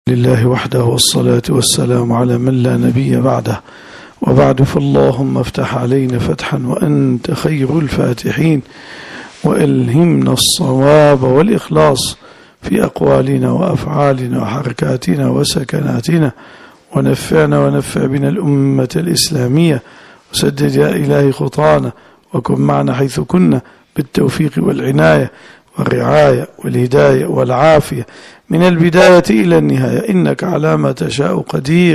لله وحده والصلاة والسلام على من لا نبي بعده، وبعد فاللهم افتح علينا فتحا وأنت خير الفاتحين، وألهمنا الصواب والإخلاص في أقوالنا وأفعالنا وحركاتنا وسكناتنا، ونفعنا ونفع بنا الأمة الإسلامية، وسدد يا إلهي خطانا، وكن معنا حيث كنا بالتوفيق والعناية والرعاية والهداية والعافية من البداية إلى النهاية، إنك على ما تشاء قدير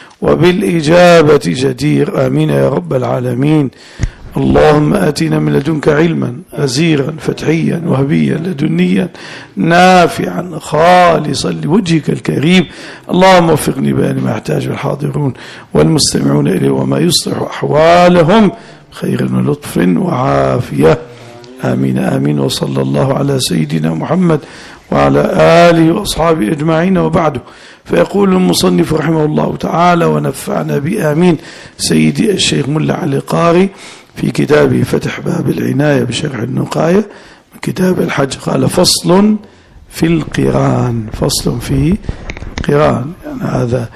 وبالإجابة جدير، آمين يا رب العالمين. اللهم آتنا من لدنك علما غزيرا فتحيا وهبيا لدنيا نافعا خالصا لوجهك الكريم. اللهم وفقني بأن ما يحتاجه الحاضرون والمستمعون إليه وما يصلح أحوالهم خير ولطف وعافية، آمين آمين. وصلى الله على سيدنا محمد وعلى آله وأصحابه أجمعين، وبعده. فيقول المصنف رحمه الله تعالى ونفعنا بآمين سيدي الشيخ ملا علي قاري في كتابه فتح باب العناية بشرح النقاية من كتاب الحج، قال فصل في القران. فصل في القران، يعني هذا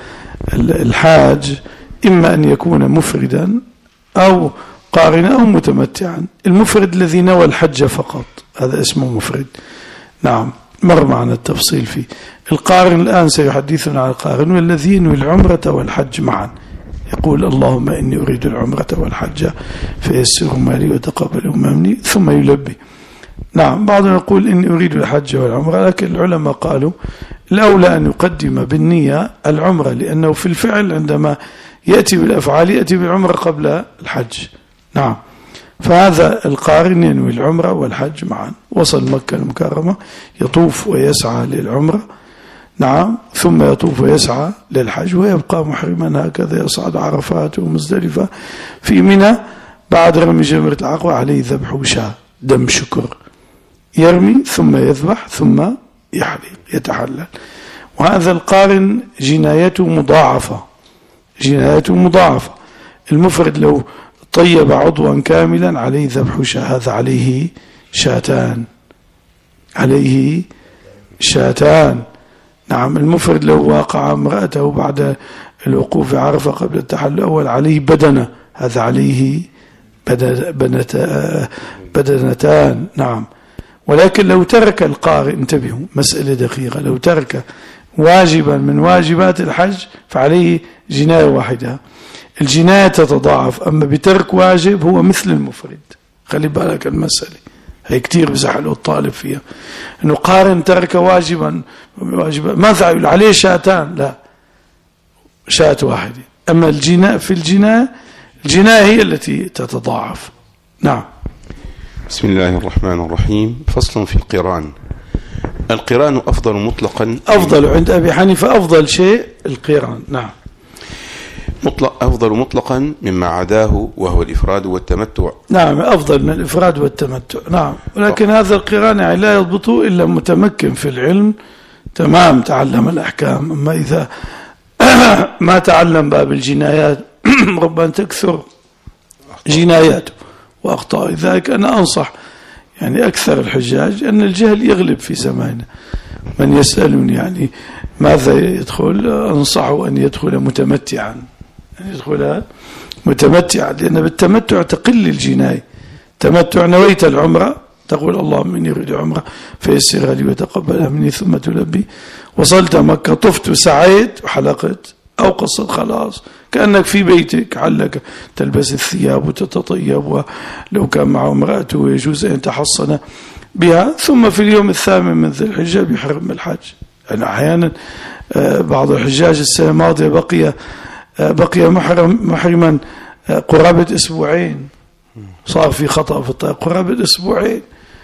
الحاج إما أن يكون مفردا أو قارنا أو متمتعا. المفرد الذي نوى الحج فقط هذا اسمه مفرد، نعم، مر معنا التفصيل فيه. القارن الآن سيحدثنا عن القارن والذي ينوي العمرة والحج معا، يقول اللهم إني أريد العمرة والحج فيسرهما لي وتقبلهما مني، ثم يلبي. نعم، بعضنا يقول إني أريد الحج والعمرة، لكن العلماء قالوا الأولى أن يقدم بالنية العمرة، لأنه في الفعل عندما يأتي بالأفعال يأتي بالعمرة قبل الحج. نعم، فهذا القارن ينوي العمرة والحج معا. وصل مكة المكرمة يطوف ويسعى للعمرة، نعم، ثم يطوف ويسعى للحج، ويبقى محرما هكذا يصعد عرفات ومزدلفة. في منى بعد رمي جمرة العقبة عليه ذبح شاة دم شكر، يرمي ثم يذبح ثم يحلق يتحلل. وهذا القارن جنايته مضاعفة، جنايته مضاعفة. المفرد لو طيب عضوا كاملا عليه ذبح شاة، هذا عليه شاتان، عليه شاتان. نعم، المفرد لو واقع امرأته بعد الوقوف عرفة قبل التحلل الأول عليه بدنة، هذا عليه بدنتان. نعم، ولكن لو ترك القارئ، انتبهوا مسألة دقيقة، لو ترك واجبا من واجبات الحج فعليه جناية واحدة، الجناية تتضاعف. أما بترك واجب هو مثل المفرد، خلي بالك المسألة هي كتير بزحلوا الطالب فيها، أنه قارن ترك واجبا ماذا يقول عليه شاتان؟ لا، شاة واحدة. أما الجناية في الجناية هي التي تتضاعف. نعم. بسم الله الرحمن الرحيم. فصل في القران. القران أفضل مطلقا، أفضل عند أبي حنيفة، أفضل شيء القران. نعم، أفضل مطلقا مما عداه وهو الإفراد والتمتع. نعم، أفضل من الإفراد والتمتع. نعم، ولكن هذا القران يعني لا يضبطه إلا متمكن في العلم تمام، تعلم الأحكام. أما إذا ما تعلم باب الجنايات ربما تكثر جناياته وأخطاء. لذلك أنا أنصح يعني أكثر الحجاج أن الجهل يغلب في زماننا. من يسألني يعني ماذا يدخل، أنصحه أن يدخل متمتعا، أن يدخل متمتعا، لأن بالتمتع تقل الجناية. تمتع نويت العمرة تقول اللهم إني أريد عمرة فيسرها لي وتقبلها مني، ثم تلبي. وصلت مكة طفت وسعيت وحلقت أو قصت، خلاص كأنك في بيتك، علك تلبس الثياب وتتطيب، ولو كان معه امرأته يجوز أن يتحصن بها. ثم في اليوم الثامن من ذي الحجة بيحرم الحج. يعني أحيانا بعض الحجاج السنة الماضية بقي محرما قرابة أسبوعين، صار في خطأ في الطريق قرابة أسبوعين.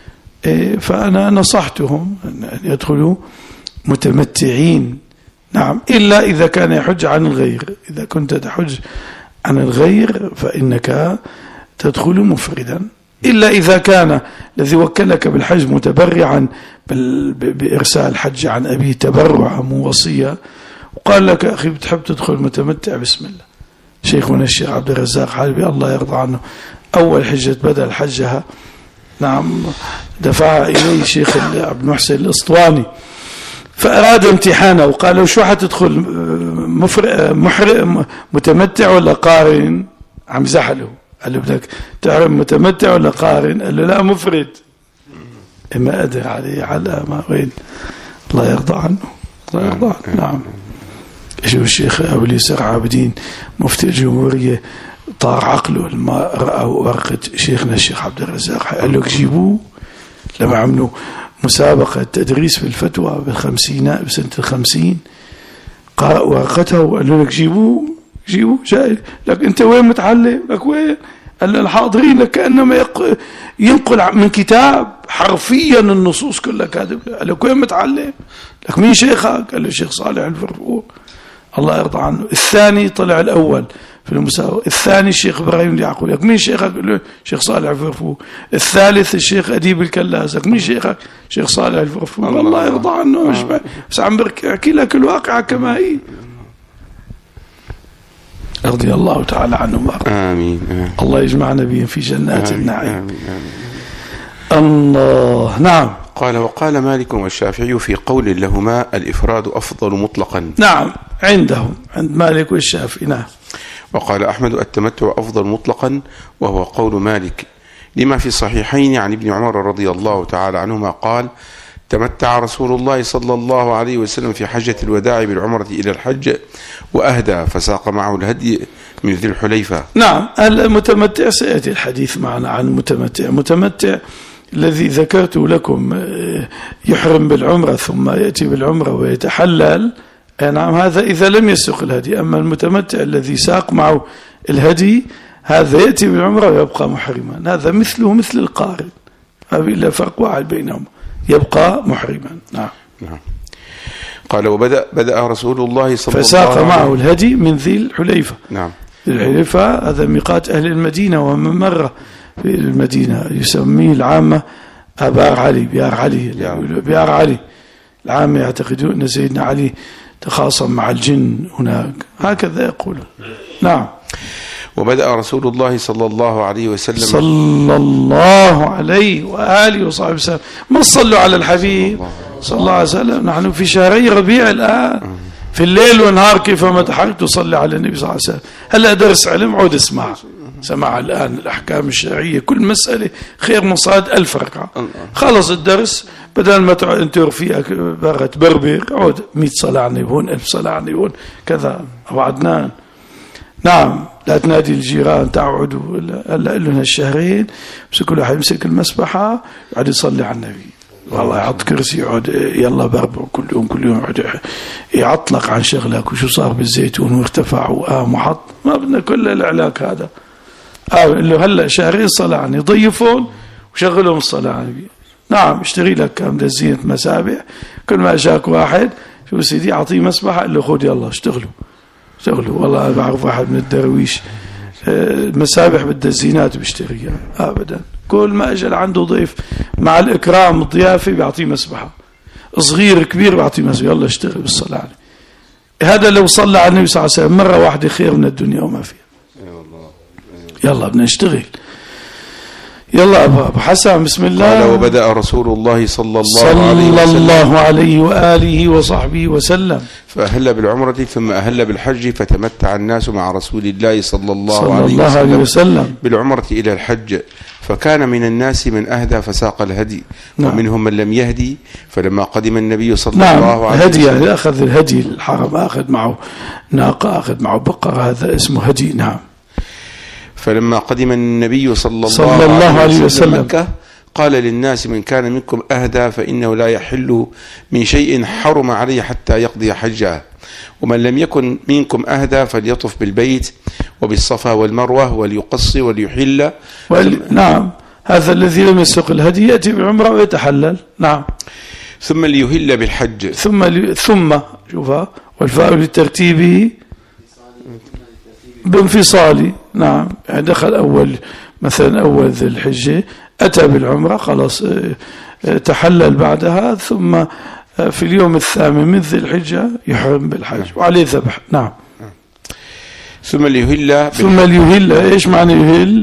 فأنا نصحتهم أن يدخلوا متمتعين. نعم، إلا إذا كان يحج عن الغير. إذا كنت تحج عن الغير فإنك تدخل مفردا، إلا إذا كان الذي وكلك بالحج متبرعا بإرسال الحج عن أبيه تبرعا موصية، وقال لك أخي بتحب تدخل متمتع، بسم الله. شيخنا الشيخ عبد الرزاق حلبي الله يرضى عنه أول حجة بدأ حجها، نعم، دفع إليه شيخ عبد المحسن الأسطواني، فأراد امتحانه وقال له شو حتدخل متمتع ولا قارن؟ عم زحله، قال له بدك تعرف متمتع ولا قارن؟ قال له لا مفرد. ما أدري عليه على ما وين. الله يرضى عنه، الله يرضى عنه. نعم. شوف الشيخ أبو اليسر عابدين مفتي الجمهورية طار عقله لما رأوا ورقة شيخنا الشيخ عبد الرزاق، قال له جيبوه لما عملوا مسابقة تدريس في الفتوى بالخمسينات بسنة 50، قرأ ورقته وقالوا لك جيبوه جاي لك أنت وين متعلم؟ لك وين؟ قال له الحاضرين لك كأنما ينقل من كتاب حرفيا النصوص كلها كاتب. قال له وين متعلم؟ لك مين شيخك؟ قال له الشيخ صالح الفرفور الله يرضى عنه. الثاني طلع الأول في المسابقة، الثاني الشيخ إبراهيم اليعقوبي. لك مين شيخك؟ قال له الشيخ صالح الفرفور. الثالث الشيخ أديب الكلاس. لك مين شيخك؟ الشيخ صالح الفرفور. الله يرضى عنه. مش بس عم بحكي لك الواقع كما هي. رضي الله تعالى عنهم. آمين. الله يجمعنا بهم في جنات النعيم. الله. نعم. قال وقال مالك والشافعي في قول لهما الإفراد أفضل مطلقا. نعم عندهم، عند مالك والشافعي. نعم. وقال أحمد التمتع أفضل مطلقا، وهو قول مالك لما في الصحيحين عن ابن عمر رضي الله تعالى عنهما قال تمتع رسول الله صلى الله عليه وسلم في حجة الوداع بالعمرة إلى الحج وأهدى فساق معه الهدي من ذي الحليفة. نعم. المتمتع سيأتي الحديث معنا عن متمتع الذي ذكرت لكم يحرم بالعمرة ثم يأتي بالعمرة ويتحلل. نعم هذا إذا لم يسق الهدي. أما المتمتع الذي ساق معه الهدي هذا يأتي بالعمرة ويبقى محرما. هذا مثله مثل القارن، ما في إلا فرق واحد بينهم، يبقى محرما. نعم. قال وبدأ رسول الله صلى الله عليه وسلم فساق معه الهدي من ذي الحليفة. نعم. ذي الحليفة هذا ميقات أهل المدينة، ومن مر في المدينة يسميه العامة أبار علي، بيار علي. العامة يعتقدون أن سيدنا علي تخاصم مع الجن هناك، هكذا يقولون. نعم. وبدأ رسول الله صلى الله عليه وسلم صلى الله عليه وآله وصحبه وسلم. ما صلوا على الحبيب صلى الله عليه وسلم. نحن في شهري ربيع الآن، في الليل والنهار كيفما تحرك تصلي على النبي صلى الله عليه وسلم. هلا درس علم عود اسمع الآن الأحكام الشرعية، كل مسألة خير مصاد 1000 ركعة. خلص الدرس بدل ما انت رفيقك بغى تبربر عود 100 صلاة على النبي هون، 1000 صلاة على النبي هون، كذا. أبو عدنان. نعم. لا تنادي الجيران تعودوا. هلا لنا الشهرين بس كل واحد يمسك المسبحة يقعد يصلي على النبي، والله يحط كرسي يقعد يلا بربع كل يوم يقعد يعطلق عن شغلك وشو صار بالزيتون وارتفع وقام وحط. ما بدنا كل العلاك هذا. قال له هلا شهرين صلاة عني، يضيفون وشغلهم الصلاة على النبي. نعم. اشتري لك كم دزينة مسابح، كل ما اجاك واحد شو سيدي اعطيه مسبحة قال له خذ يلا اشتغلوا. والله بعرف واحد من الدرويش مسابح بالدزينات بيشتريها ابدا. كل ما اجل عنده ضيف مع الاكرام الضيافه بيعطيه مسبحه، صغير كبير بيعطيه مسبحه، يلا اشتغل بالصلاه عليه. هذا لو صلى على النبي صلى الله عليه وسلم مره واحده خير من الدنيا وما فيها. يلا بدنا نشتغل. يلا أبو حسن بسم الله. قال وبدأ رسول الله صلى الله عليه وآله وصحبه وسلم فأهل بالعمرة ثم أهل بالحج، فتمتع الناس مع رسول الله صلى الله عليه وسلم بالعمرة إلى الحج، فكان من الناس من أهدى فساق الهدي. نعم. ومنهم من لم يهدي، فلما قدم النبي صلى الله عليه وسلم هدي أخذ الهدي الحرم، أخذ معه ناقة، أخذ معه بقرة، هذا اسمه هدي. نعم. فلما قدم النبي صلى الله عليه وسلم مكة قال للناس من كان منكم أهدى فإنه لا يحل من شيء حرم عليه حتى يقضي حجه، ومن لم يكن منكم أهدى فليطف بالبيت وبالصفا والمروة وليقص وليحل. نعم. هذا الذي لم يسق الهدي يأتي بالعمرة ويتحلل. نعم. ثم ليهل بالحج. ثم شوفها والفاء لترتيبه بانفصالي. نعم. يعني دخل مثلا أول ذي الحجة أتى بالعمرة خلاص تحلل بعدها، ثم في اليوم الثامن من ذي الحجة يحرم بالحج وعليه ذبح. نعم. ثم ليهل إيش معنى يهل؟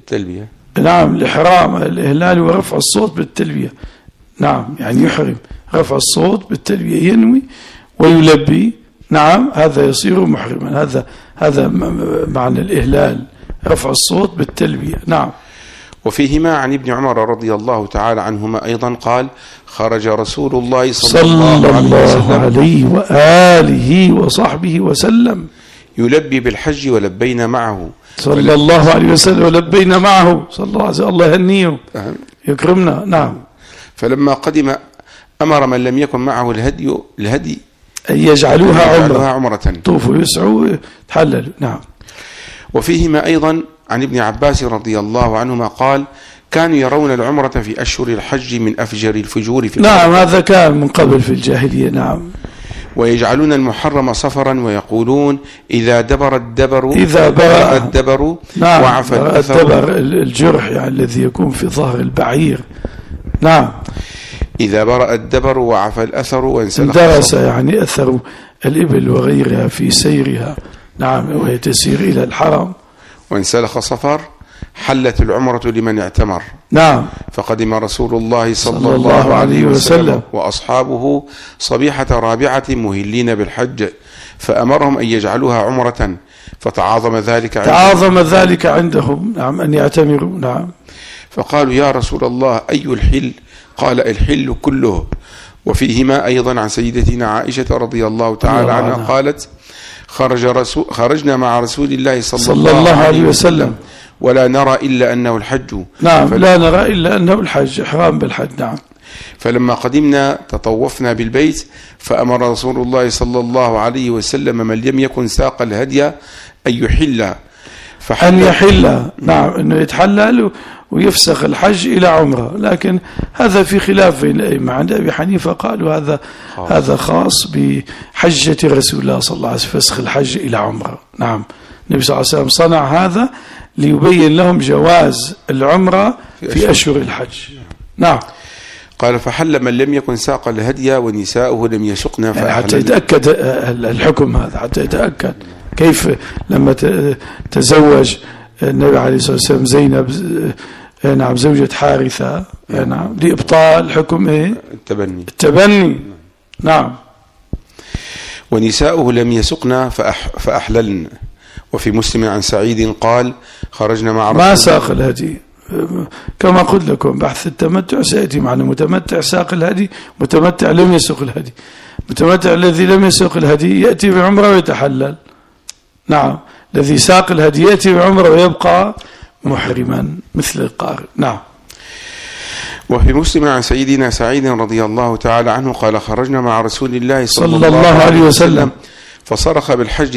التلبية. نعم. الإحرام الإهلال ورفع الصوت بالتلبية. نعم. يعني يحرم. رفع الصوت بالتلبية، ينوي ويلبي، نعم، هذا يصير محرما. هذا معنى الإهلال، رفع الصوت بالتلبية. نعم. وفيهما عن ابن عمر رضي الله تعالى عنهما أيضا قال: خرج رسول الله صلى الله عليه وآله وصحبه وسلم يلبي بالحج ولبينا معه صلى الله عليه وسلم، ولبينا معه صلى الله عليه وسلم. الله يهنيه يكرمنا. نعم. فلما قدم أمر من لم يكن معه الهدي أن يجعلوها عمرة، طوفوا يسعوا تحللوا. نعم. وفيهما أيضا عن ابن عباس رضي الله عنهما قال: كانوا يرون العمرة في أشهر الحج من أفجر الفجور في نعم، هذا كان من قبل في الجاهلية. نعم. ويجعلون المحرم صفرا ويقولون: إذا دبر الدبر نعم، وعفى الأثر. الدبر الجرح يعني الذي يكون في ظهر البعير. نعم. إذا برأ الدبر وعفى الأثر وانسلخ درس يعني أثر الإبل وغيرها في سيرها. نعم. وهي تسير إلى الحرم. وانسلخ صفر حلت العمرة لمن اعتمر. نعم. فقدم رسول الله صلى الله عليه وسلم وأصحابه صبيحة رابعة مهلين بالحج، فأمرهم أن يجعلوها عمرة، فتعاظم ذلك عندهم. نعم، أن يعتمروا. نعم. فقالوا: يا رسول الله، أي الحل؟ قال: الحل كله. وفيهما أيضا عن سيدتنا عائشة رضي الله تعالى عنها قالت: خرجنا مع رسول الله صلى الله عليه وسلم ولا نرى إلا أنه الحج. نعم. لا نرى إلا أنه الحج، إحرام بالحج. نعم. فلما قدمنا تطوفنا بالبيت، فأمر رسول الله صلى الله عليه وسلم من لم يكن ساق الهدي أن يحل. نعم، أنه يتحلل ويفسخ الحج إلى عمرة. لكن هذا في خلاف بين الأئمة. عند أبي حنيفة قالوا هذا خاص بحجة رسول الله صلى الله عليه وسلم، فسخ الحج إلى عمرة. نعم. النبي صلى الله عليه وسلم صنع هذا ليبين لهم جواز العمرة في أشهر الحج. نعم. قال: فحل من لم يكن ساق الهدي ونساؤه لم يسقنا يعني حتى يتأكد الحكم هذا، حتى يتأكد كيف لما تزوج النبي عليه الصلاة والسلام زينب، نعم، زوجة حارثة، نعم، لإبطال حكم التبني. نعم. ونساؤه لم يسقنا فأحللن. وفي مسلم عن سعيد قال: خرجنا مع ما ساق الهدي، كما قلت لكم بحث التمتع سيأتي معنا. متمتع ساق الهدي، متمتع لم يسق الهدي. متمتع الذي لم يسق الهدي يأتي بعمرة ويتحلل. نعم. الذي ساق الهدي يأتي بعمرة ويبقى محرما مثل القارئ. نعم. وفي مسلم عن سيدنا سعيد رضي الله تعالى عنه قال: خرجنا مع رسول الله صلى الله عليه وسلم فصرخ بالحج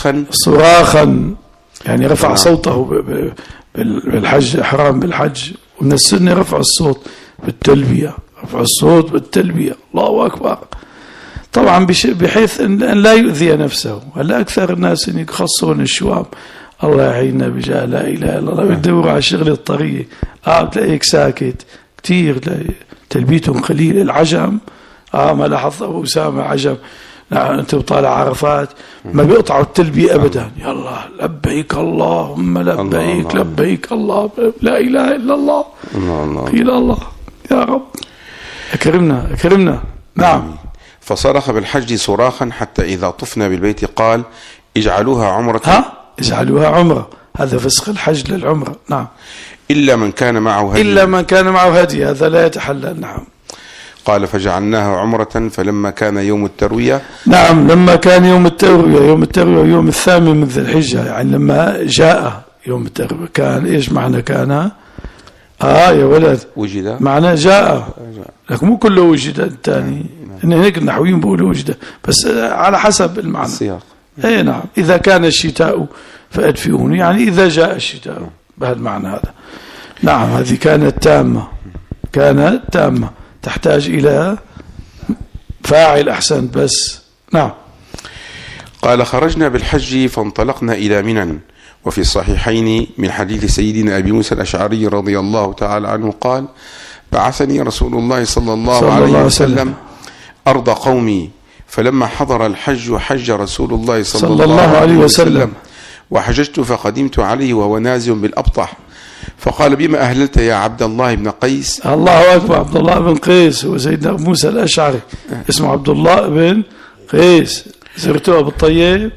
صراخا، يعني رفع صوته بالحج، إحرام بالحج. ومن السنة رفع الصوت بالتلبية، رفع الصوت بالتلبية، الله أكبر، طبعا بحيث أن لا يؤذي نفسه. هلا أكثر الناس يخصون الشواب، الله يعيننا بجاه لا إله إلا الله، يدوروا على شغل الطريق. تلاقيك ساكت كتير، تلبيتهم قليل. العجم ما لاحظت أبو أسامة عجم، أنت بطالع عرفات ما بيقطعوا التلبية أبدا. يلا لبيك اللهم لبيك، لبيك الله لا إله إلا الله، إلى الله يا رب أكرمنا أكرمنا. نعم. فصرخ بالحج صراخا حتى إذا طفنا بالبيت قال: اجعلوها عمرة. اجعلوها عمرة، هذا فسخ الحج للعمرة. نعم. إلا من كان معه هدي، هذا لا يتحلل. نعم. قال: فجعلناها عمرة فلما كان يوم التروية. نعم، لما كان يوم التروية يوم الثامن من ذي الحجة، يعني لما جاء يوم التروية. كان إيش معنى كان؟ يا ولد، وجد، معنى جاء، لكن مو كله وجد. الثاني إن هيك النحويين بيقولوا وجد، بس على حسب المعنى السياق. نعم. إذا كان الشتاء فأدفئوني، يعني إذا جاء الشتاء بهالمعنى هذا. نعم. هذه كانت تامة، تحتاج إلى فاعل أحسن بس. نعم. قال: خرجنا بالحج فانطلقنا إلى منى. وفي الصحيحين من حديث سيدنا أبي موسى الأشعري رضي الله تعالى عنه قال: بعثني رسول الله صلى الله عليه وسلم أرض قومي، فلما حضر الحج حج رسول الله صلى الله عليه وسلم، وحججت فقدمت عليه وهو نازل بالأبطح، فقال بما أهللت يا عبد الله بن قيس؟ الله أكبر. عبد الله بن قيس هو سيدنا أبو موسى الأشعري، اسمه عبد الله بن قيس. زرتوها بالطيب؟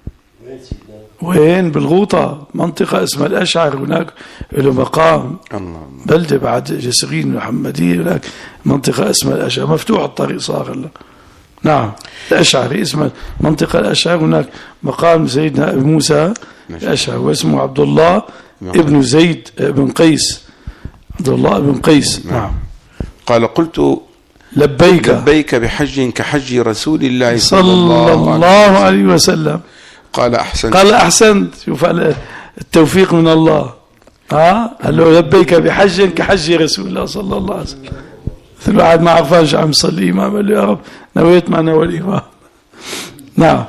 وين؟ بالغوطة، منطقة اسمها الأشعر، هناك له مقام بلدة بعد جسرين محمدية، هناك منطقة اسمها الأشعر، مفتوح الطريق صار هلا. نعم الأشعري اسمها منطقة الأشعر، هناك مقام سيدنا أبو موسى الأشعري واسمه عبد الله ابن زيد بن قيس، عبد الله بن قيس. نعم. قال قلت لبيك بحج كحج رسول الله صلى الله عليه وسلم. قال أحسنت. قال أحسنت. شوف التوفيق من الله. قال له لبيك بحج كحج رسول الله صلى الله عليه وسلم. مثل واحد ما عرفان شو عم يصلي إمام، قال له يا رب نويت معنا والإمام. نعم.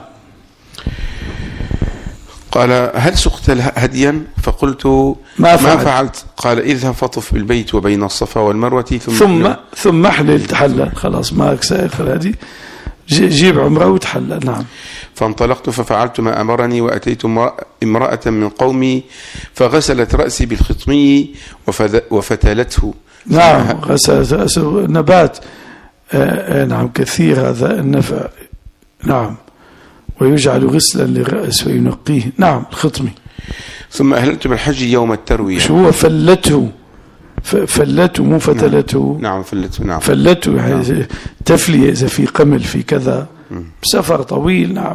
قال هل سقت هديا؟ فقلت ما فعلت. قال اذهب فطف بالبيت وبين الصفا والمروة ثم احلل تحلل، خلاص ما سائر هذه، جيب عمره وتحلل. نعم. فانطلقت ففعلت ما أمرني، وأتيت امرأة من قومي فغسلت رأسي بالخطمي وفتلته. نعم غسلت رأسه، نبات نعم كثير هذا النفع. نعم. ويجعل غسلا للرأس وينقيه. نعم الخطمي. ثم أهللت بالحج يوم التروية. شو هو؟ فلته مو فتلته. نعم فلته. نعم فلته يعني تفلية إذا في قمل في كذا سفر طويل. نعم.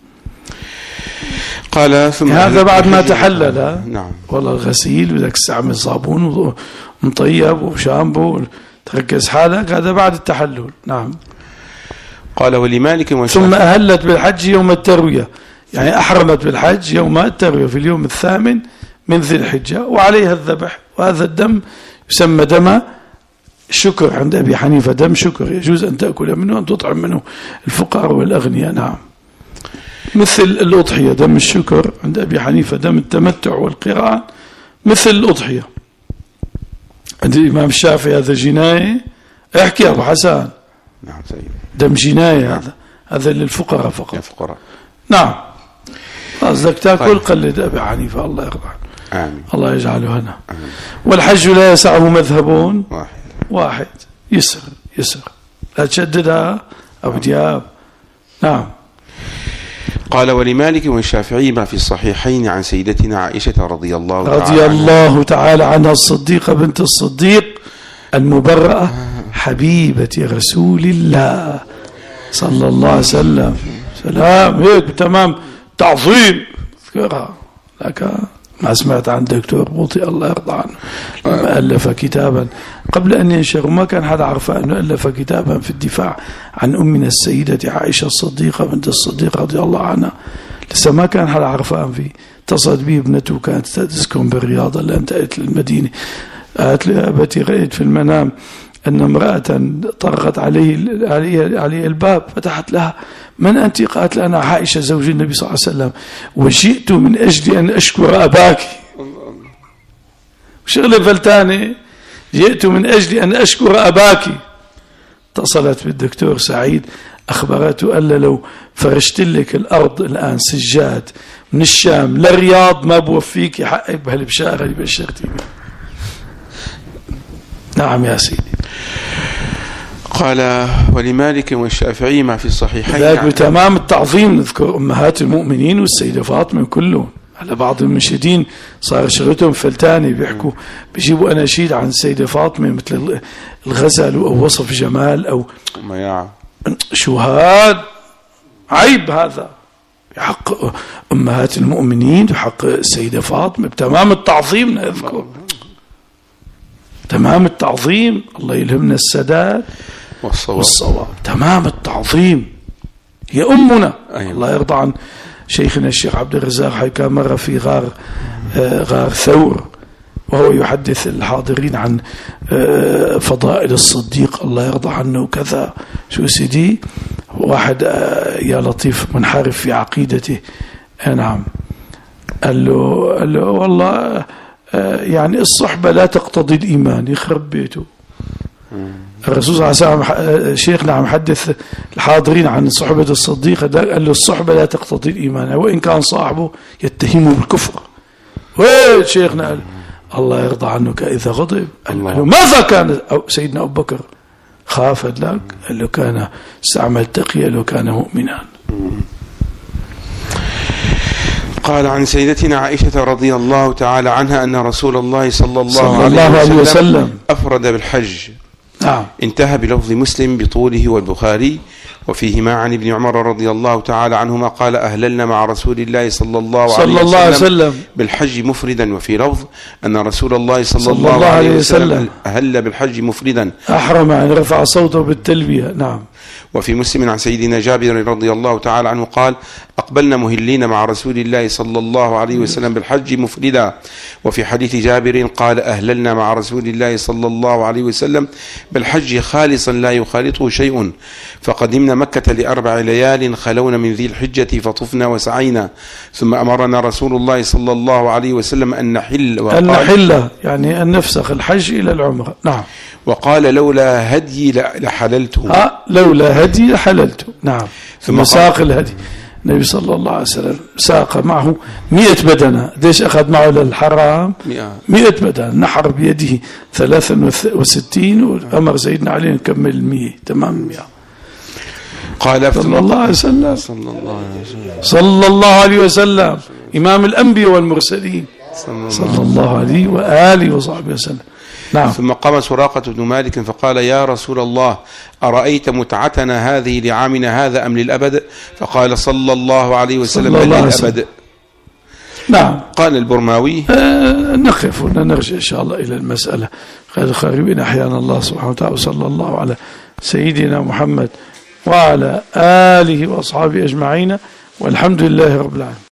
قال ثم هذا بعد ما تحلل. نعم. والله الغسيل بدك تستعمل صابون ومطيب وشامبو تركز حالك، هذا بعد التحلل. نعم. قال ولمالك ثم أهلت بالحج يوم التروية، يعني أحرمت بالحج يوم التروية في اليوم 8 من ذي الحجة، وعليها الذبح. وهذا الدم يسمى دم شكر عند أبي حنيفة، دم شكر يجوز أن تأكل منه وأن تطعم منه الفقراء والأغنياء. نعم. مثل الأضحية دم الشكر عند أبي حنيفة، دم التمتع والقران مثل الأضحية عند الإمام الشافعي. هذا جناية. احكي أبو حسن. نعم سيد. دم جناية. هذا للفقراء فقط. الفقراء. نعم. قصدك تأكل قلد أبي حنيفة الله يرضى عنه. آمين. الله يجعله هنا. والحج لا يسعه مذهب واحد. يسر لا تشددها أبو دياب. نعم. قال ولمالك والشافعي ما في الصحيحين عن سيدتنا عائشة رضي الله تعالى عنها الصديقة بنت الصديق المبرأة حبيبة رسول الله صلى الله عليه وسلم. سلام هيك بتمام تعظيم. لك ما سمعت عن دكتور بوطي الله يرضى عنه لما ألف كتابا قبل أن ينشر، وما كان حدا عرفه أنه ألف كتابا في الدفاع عن أمنا السيدة عائشة الصديقة بنت الصديق رضي الله عنها. لسه ما كان حدا عرفان فيه. اتصلت به ابنته كانت تسكن بالرياض اللي انتقلت للمدينة، قالت لي أبتي رأيت في المنام أن امرأة طرقت عليه الباب، فتحت لها من أنت؟ قالت أنا عائشة زوج النبي صلى الله عليه وسلم، وجئت من أجل أن أشكر أباك. شغلة فلتانة، جئت من أجل أن أشكر أباك. اتصلت بالدكتور سعيد أخبرته قال له لو فرشت لك الأرض الآن سجاد من الشام للرياض ما بوفيك حقك بهالبشارة اللي بشرتي بها. نعم يا سيدي. قال ولمالك والشافعي ما في الصحيحين ذلك بتمام التعظيم نذكر أمهات المؤمنين والسيدة فاطمة كلهم. على بعض المنشدين صار شغلتهم فلتاني، بيحكوا بيجيبوا أناشيد عن السيدة فاطمة مثل الغزل أو وصف جمال أو شو هاد عيب. هذا بحق أمهات المؤمنين بحق السيدة فاطمة بتمام التعظيم نذكر تمام التعظيم. الله يلهمنا السداد والصواب. تمام التعظيم. هي أمنا. الله يرضى عن شيخنا الشيخ عبد الرزاق حكى مرة في غار ثور وهو يحدث الحاضرين عن فضائل الصديق الله يرضى عنه وكذا. شو سيدي واحد يا لطيف منحرف في عقيدته. نعم. قال له والله يعني الصحبة لا تقتضي الإيمان. يخرب بيته. الرسول صلى الله عليه وسلم شيخنا عم حدث الحاضرين عن صحبة الصديق قال له الصحبة لا تقتضي الإيمان وإن كان صاحبه يتهمه بالكفر. وين شيخنا قال الله يرضى عنك إذا غضب. ماذا كان سيدنا أبو بكر؟ خاف لك لو كان استعمل تقية لو كان مؤمنا. قال عن سيدتنا عائشة رضي الله تعالى عنها أن رسول الله صلى الله عليه وسلم أفرد بالحج. نعم. انتهى بلفظ مسلم بطوله والبخاري، وفيهما عن ابن عمر رضي الله تعالى عنهما قال أهللنا مع رسول الله صلى الله عليه وسلم بالحج مفردا، وفي لفظ أن رسول الله صلى الله عليه وسلم أهل بالحج مفردا أحرم أن رفع صوته بالتلبية. نعم. وفي مسلم عن سيدنا جابر رضي الله تعالى عنه قال أقبلنا مهلين مع رسول الله صلى الله عليه وسلم بالحج مفردا. وفي حديث جابر قال أهللنا مع رسول الله صلى الله عليه وسلم بالحج خالصا لا يخالطه شيء، فقدمنا مكة ل4 ليال خلونا من ذي الحجة فطفنا وسعينا، ثم أمرنا رسول الله صلى الله عليه وسلم أن نحل يعني أن نفسخ الحج إلى العمرة. نعم. وقال لولا هدي لحللته. لولا هدي لحللته. نعم. ثم ساق الهدي. النبي صلى الله عليه وسلم ساق معه 100 بدنة. ليش أخذ معه للحرام 100 بدنة؟ نحر بيده 63 وأمر سيدنا علي نكمل 100 تمام 100. قال صلى الله عليه وسلم صلى الله عليه وسلم إمام الأنبياء والمرسلين صلى الله عليه وآله وصحبه وسلم. نعم. ثم قام سراقة بن مالك فقال يا رسول الله أرأيت متعتنا هذه لعامنا هذا أم للأبد؟ فقال صلى الله عليه وسلم للأبد. نعم. قال البرماوي نقف ونرجع إن شاء الله إلى المسألة. خير الخاربين أحيانا الله سبحانه وتعالى، وصلى الله على سيدنا محمد وعلى آله وأصحابه أجمعين، والحمد لله رب العالمين.